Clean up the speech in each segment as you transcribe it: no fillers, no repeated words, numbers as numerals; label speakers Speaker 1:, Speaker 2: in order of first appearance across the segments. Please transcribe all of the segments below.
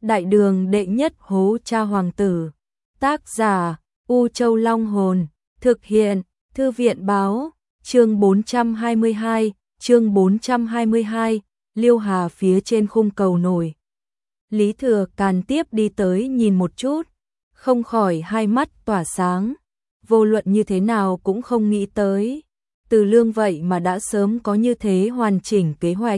Speaker 1: Đại đường đệ nhất hố cha hoàng tử. Tác giả U Châu Long Hồn. Thực hiện Thư viện báo. Chương 422. Liêu Hà phía trên khung cầu nổi. Lý Thừa Càn tiếp đi tới nhìn một chút, không khỏi hai mắt tỏa sáng. Vô luận như thế nào cũng không nghĩ tới, Từ Lương vậy mà đã sớm có như thế hoàn chỉnh kế hoạch.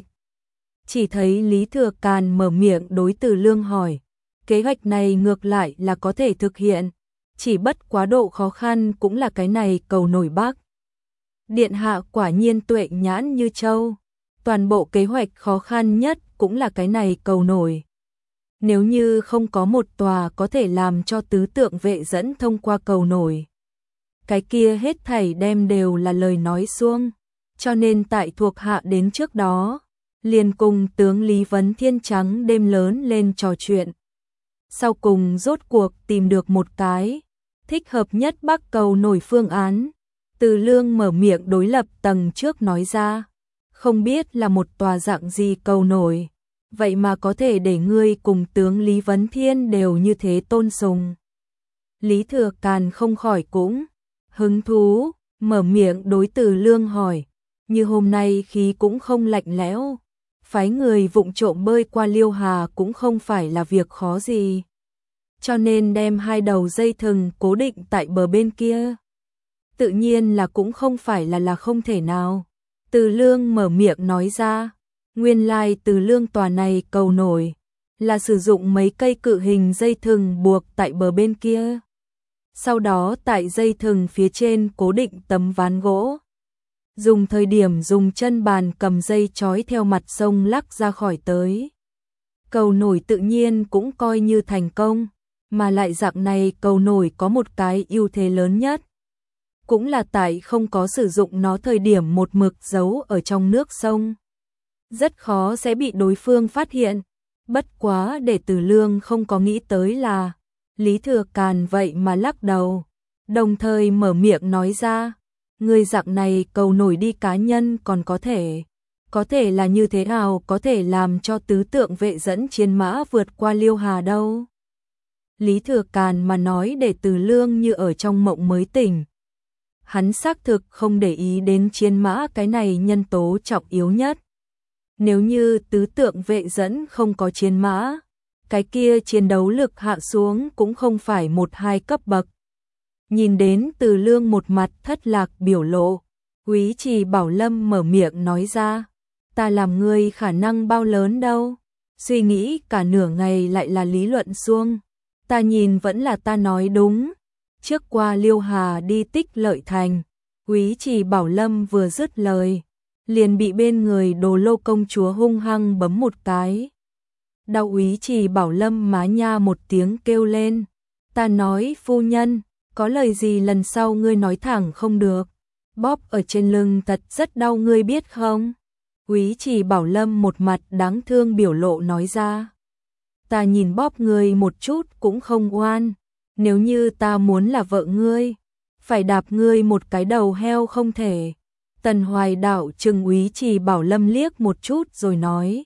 Speaker 1: Chỉ thấy Lý Thừa Càn mở miệng đối Từ Lương hỏi, kế hoạch này ngược lại là có thể thực hiện, chỉ bất quá độ khó khăn cũng là cái này cầu nổi Bắc. Điện hạ quả nhiên tuệ nhãn như châu, toàn bộ kế hoạch khó khăn nhất cũng là cái này cầu nổi. Nếu như không có một tòa có thể làm cho tứ tượng vệ dẫn thông qua cầu nổi, cái kia hết thảy đem đều là lời nói suông. Cho nên tại thuộc hạ đến trước đó, liền cùng tướng Lý Vấn Thiên trắng đêm lớn lên trò chuyện. Sau cùng rốt cuộc tìm được một cái thích hợp nhất Bắc cầu nổi phương án. Từ Lương mở miệng đối lập tầng trước nói ra, không biết là một tòa dạng gì cầu nổi, vậy mà có thể để ngươi cùng tướng Lý Vấn Thiên đều như thế tôn sùng. Lý Thừa Càn không khỏi cũng hứng thú, mở miệng đối Từ Lương hỏi, như hôm nay khí cũng không lạnh lẽo, phái người vụng trộm bơi qua Liêu Hà cũng không phải là việc khó gì. Cho nên đem hai đầu dây thừng cố định tại bờ bên kia, tự nhiên là cũng không phải là không thể nào. Từ Lương mở miệng nói ra, nguyên lai Từ Lương tòa này cầu nổi là sử dụng mấy cây cự hình dây thừng buộc tại bờ bên kia. Sau đó tại dây thừng phía trên cố định tấm ván gỗ. Dùng thời điểm dùng chân bàn cầm dây trói theo mặt sông lắc ra khỏi tới. Cầu nổi tự nhiên cũng coi như thành công, mà lại dạng này cầu nổi có một cái ưu thế lớn nhất. Cũng là tại không có sử dụng nó thời điểm một mực giấu ở trong nước sông. Rất khó sẽ bị đối phương phát hiện. Bất quá để Từ Lương không có nghĩ tới là Lý Thừa Càn vậy mà lắc đầu, đồng thời mở miệng nói ra, người dạng này cầu nổi đi cá nhân còn có thể là như thế nào có thể làm cho tứ tượng vệ dẫn chiến mã vượt qua Liêu Hà đâu. Lý Thừa Càn mà nói để Từ Lương như ở trong mộng mới tỉnh. Hắn xác thực không để ý đến chiến mã cái này nhân tố trọng yếu nhất. Nếu như tứ tượng vệ dẫn không có chiến mã, cái kia chiến đấu lực hạ xuống cũng không phải 1-2 cấp bậc. Nhìn đến Từ Lương một mặt thất lạc biểu lộ, Úy Trì Bảo Lâm mở miệng nói ra, ta làm ngươi khả năng bao lớn đâu, suy nghĩ cả nửa ngày lại là lý luận suông, ta nhìn vẫn là ta nói đúng. Trước qua Liêu Hà đi Tích Lợi Thành, Úy Trì Bảo Lâm vừa dứt lời, liền bị bên người Đồ Lô công chúa hung hăng bấm một cái. Đau Úy Trì Bảo Lâm má nha một tiếng kêu lên, ta nói phu nhân, có lời gì lần sau ngươi nói thẳng không được, bóp ở trên lưng thật rất đau ngươi biết không? Úy Trì Bảo Lâm một mặt đáng thương biểu lộ nói ra, ta nhìn bóp ngươi một chút cũng không oan, nếu như ta muốn là vợ ngươi, phải đạp ngươi một cái đầu heo không thể. Tần Hoài Đạo trừng Úy Trì Bảo Lâm liếc một chút rồi nói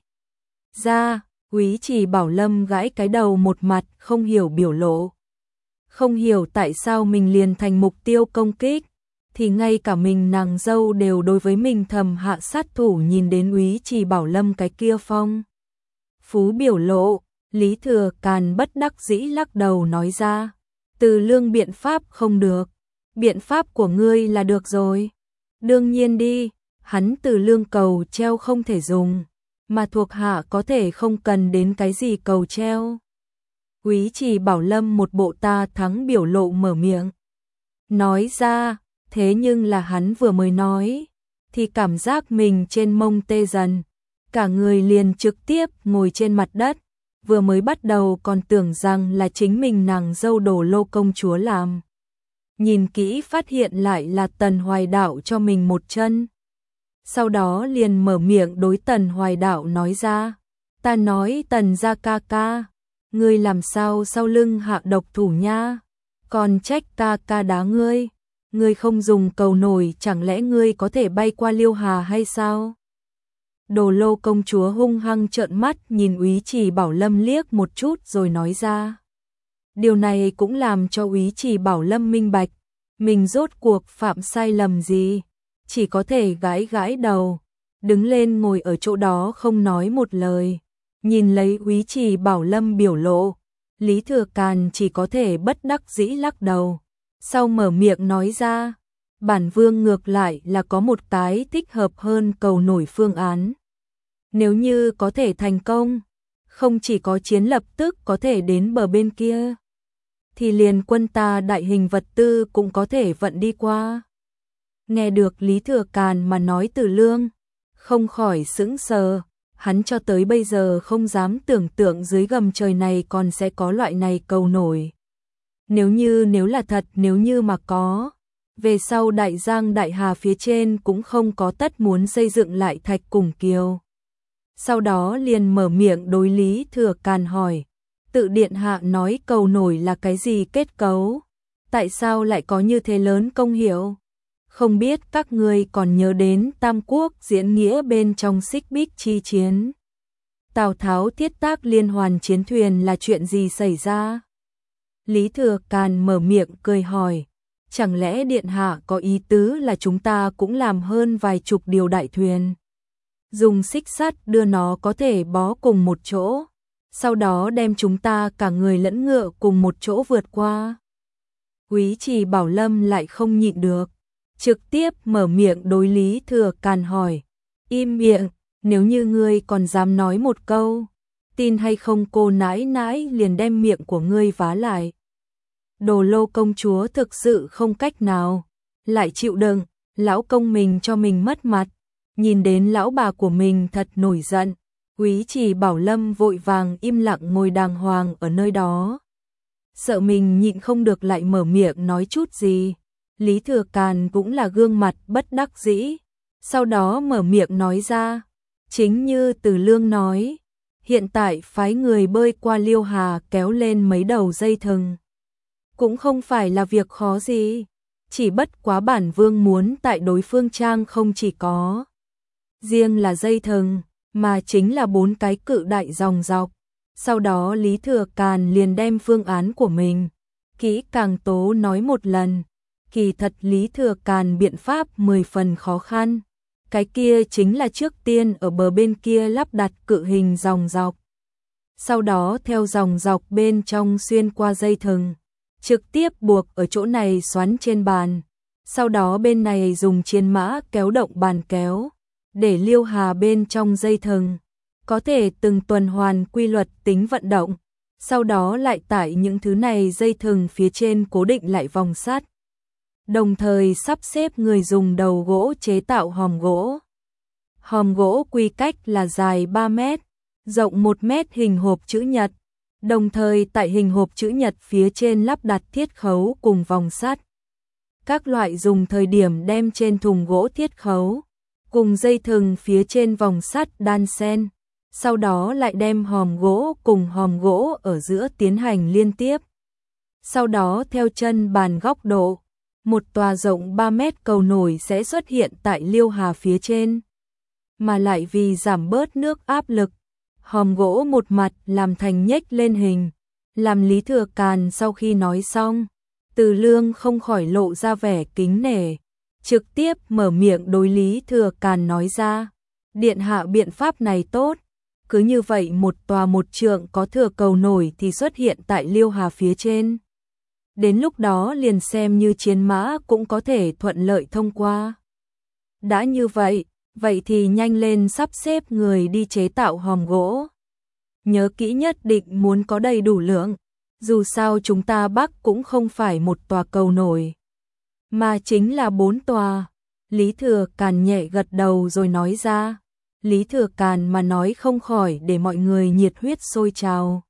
Speaker 1: ra. Úy Trì Bảo Lâm gãi cái đầu một mặt không hiểu biểu lộ. Không hiểu tại sao mình liền thành mục tiêu công kích, thì ngay cả mình nàng dâu đều đối với mình thầm hạ sát thủ. Nhìn đến Úy Trì Bảo Lâm cái kia phong phú biểu lộ, Lý Thừa Càn bất đắc dĩ lắc đầu nói ra, Từ Lương biện pháp không được, biện pháp của ngươi là được rồi. Đương nhiên đi, hắn Từ Lương cầu treo không thể dùng, mà thuộc hạ có thể không cần đến cái gì cầu treo. Úy Trì Bảo Lâm một bộ ta thắng biểu lộ mở miệng nói ra, thế nhưng là hắn vừa mới nói, thì cảm giác mình trên mông tê dần, cả người liền trực tiếp ngồi trên mặt đất. Vừa mới bắt đầu còn tưởng rằng là chính mình nàng dâu Đồ Lô công chúa làm, nhìn kỹ phát hiện lại là Tần Hoài Đạo cho mình một chân. Sau đó liền mở miệng đối Tần Hoài Đạo nói ra, ta nói Tần gia ca ca, ngươi làm sao sau lưng hạ độc thủ nha, còn trách ca ca đá ngươi, ngươi không dùng cầu nổi chẳng lẽ ngươi có thể bay qua Liêu Hà hay sao? Đồ Lô công chúa hung hăng trợn mắt nhìn Úy Trì Bảo Lâm liếc một chút rồi nói ra. Điều này cũng làm cho Úy Trì Bảo Lâm minh bạch, mình rốt cuộc phạm sai lầm gì, chỉ có thể gãi gãi đầu, đứng lên ngồi ở chỗ đó không nói một lời. Nhìn lấy Úy Trì Bảo Lâm biểu lộ, Lý Thừa Càn chỉ có thể bất đắc dĩ lắc đầu. Sau mở miệng nói ra, bản vương ngược lại là có một cái thích hợp hơn cầu nổi phương án. Nếu như có thể thành công, không chỉ có chiến lập tức có thể đến bờ bên kia, thì liền quân ta đại hình vật tư cũng có thể vận đi qua. Nghe được Lý Thừa Càn mà nói Từ Lương, không khỏi sững sờ, hắn cho tới bây giờ không dám tưởng tượng dưới gầm trời này còn sẽ có loại này cầu nổi. Nếu là thật, nếu như mà có, về sau Đại Giang Đại Hà phía trên cũng không có tất muốn xây dựng lại Thạch Củng Kiều. Sau đó liền mở miệng đối Lý Thừa Càn hỏi, tự điện hạ nói cầu nổi là cái gì kết cấu? Tại sao lại có như thế lớn công hiệu? Không biết các ngươi còn nhớ đến Tam Quốc diễn nghĩa bên trong Xích Bích chi chiến. Tào Tháo thiết tác liên hoàn chiến thuyền là chuyện gì xảy ra? Lý Thừa Càn mở miệng cười hỏi, chẳng lẽ điện hạ có ý tứ là chúng ta cũng làm hơn vài chục điều đại thuyền? Dùng xích sắt đưa nó có thể bó cùng một chỗ, sau đó đem chúng ta cả người lẫn ngựa cùng một chỗ vượt qua. Úy Trì Bảo Lâm lại không nhịn được, trực tiếp mở miệng đối Lý Thừa Càn hỏi, im miệng, nếu như ngươi còn dám nói một câu, tin hay không cô nãi nãi liền đem miệng của ngươi vá lại. Đồ Lô công chúa thực sự không cách nào, lại chịu đựng, lão công mình cho mình mất mặt, nhìn đến lão bà của mình thật nổi giận. Úy Trì Bảo Lâm vội vàng im lặng ngồi đàng hoàng ở nơi đó, sợ mình nhịn không được lại mở miệng nói chút gì. Lý Thừa Càn cũng là gương mặt bất đắc dĩ, sau đó mở miệng nói ra, chính như Từ Lương nói, hiện tại phái người bơi qua Liêu Hà kéo lên mấy đầu dây thừng, cũng không phải là việc khó gì, chỉ bất quá bản vương muốn tại đối phương trang không chỉ có riêng là dây thừng, mà chính là 4 cái cự đại dòng dọc. Sau đó Lý Thừa Càn liền đem phương án của mình kỹ càng tố nói một lần. Kỳ thật Lý Thừa Càn biện pháp 10 phần khó khăn, cái kia chính là trước tiên ở bờ bên kia lắp đặt cự hình dòng dọc, sau đó theo dòng dọc bên trong xuyên qua dây thừng, trực tiếp buộc ở chỗ này xoắn trên bàn, sau đó bên này dùng chiến mã kéo động bàn kéo, để Liêu Hà bên trong dây thừng có thể từng tuần hoàn quy luật tính vận động, sau đó lại tải những thứ này dây thừng phía trên cố định lại vòng sắt. Đồng thời sắp xếp người dùng đầu gỗ chế tạo hòm gỗ. Hòm gỗ quy cách là dài 3 mét, rộng 1 mét hình hộp chữ nhật, đồng thời tại hình hộp chữ nhật phía trên lắp đặt thiết khấu cùng vòng sắt. Các loại dùng thời điểm đem trên thùng gỗ thiết khấu, cùng dây thừng phía trên vòng sắt đan xen, sau đó lại đem hòm gỗ cùng hòm gỗ ở giữa tiến hành liên tiếp. Sau đó theo chân bàn góc độ, một tòa rộng 3 mét cầu nổi sẽ xuất hiện tại Liêu Hà phía trên. Mà lại vì giảm bớt nước áp lực, hòm gỗ một mặt làm thành nhếch lên hình, làm Lý Thừa Càn sau khi nói xong, Từ Lương không khỏi lộ ra vẻ kính nể, trực tiếp mở miệng đối Lý Thừa Càn nói ra, điện hạ biện pháp này tốt, cứ như vậy một tòa một trượng có thừa cầu nổi thì xuất hiện tại Liêu Hà phía trên. Đến lúc đó liền xem như chiến mã cũng có thể thuận lợi thông qua. Đã như vậy, vậy thì nhanh lên sắp xếp người đi chế tạo hòm gỗ. Nhớ kỹ nhất định muốn có đầy đủ lượng, dù sao chúng ta Bắc cũng không phải một tòa cầu nổi, mà chính là 4 tòa. Lý Thừa Càn nhẹ gật đầu rồi nói ra. Lý Thừa Càn mà nói không khỏi để mọi người nhiệt huyết sôi trào.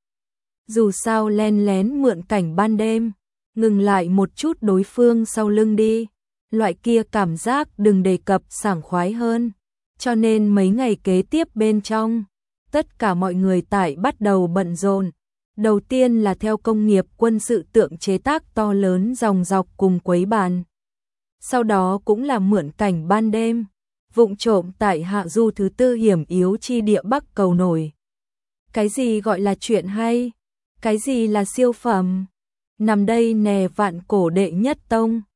Speaker 1: Dù sao len lén mượn cảnh ban đêm, ngừng lại một chút đối phương sau lưng đi, loại kia cảm giác đừng đề cập sảng khoái hơn. Cho nên mấy ngày kế tiếp bên trong, tất cả mọi người tại bắt đầu bận rộn. Đầu tiên là theo công nghiệp quân sự tượng chế tác to lớn dòng dọc cùng quấy bàn. Sau đó cũng là mượn cảnh ban đêm, vụng trộm tại hạ du thứ tư hiểm yếu chi địa Bắc cầu nổi. Cái gì gọi là chuyện hay? Cái gì là siêu phẩm? Nằm đây nè vạn cổ đệ nhất tông.